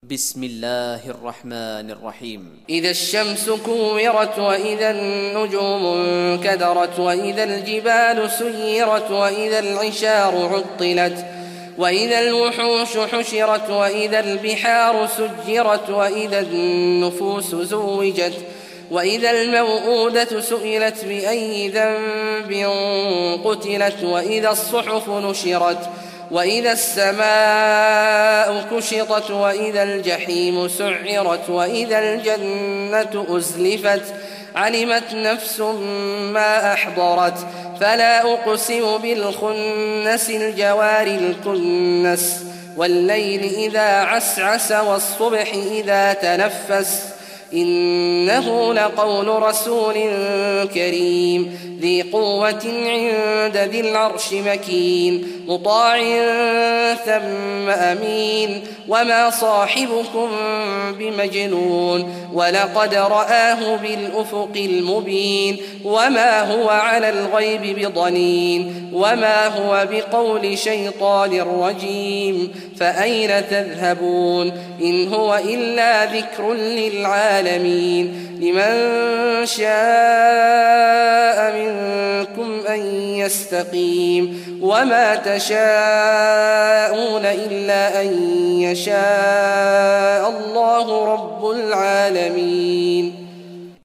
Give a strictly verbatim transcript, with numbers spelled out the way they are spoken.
بسم الله الرحمن الرحيم. إذا الشمس كورت وإذا النجوم انكدرت وإذا الجبال سيرت وإذا العشار عطلت وإذا الوحوش حشرت وإذا البحار سجرت وإذا النفوس زوجت وإذا الموءودة سئلت بأي ذنب قتلت وإذا الصحف نشرت وإذا السماء كشطت وإذا الجحيم سعرت وإذا الجنة أزلفت علمت نفس ما أحضرت فلا أقسم بالخنس الجوار الكنس والليل إذا عسعس والصبح إذا تنفس إنه لقول رسول كريم ذي قوة عند ذي العرش مكين مطاع ثم أمين وما صاحبكم بمجنون ولقد رآه بالأفق المبين وما هو على الغيب بضنين وما هو بقول شيطان رجيم فأين تذهبون إن هو إلا ذكر للعالمين لمن شاء منكم أن يستقيم وما تشاءون إلا أن يشاء الله رب العالمين.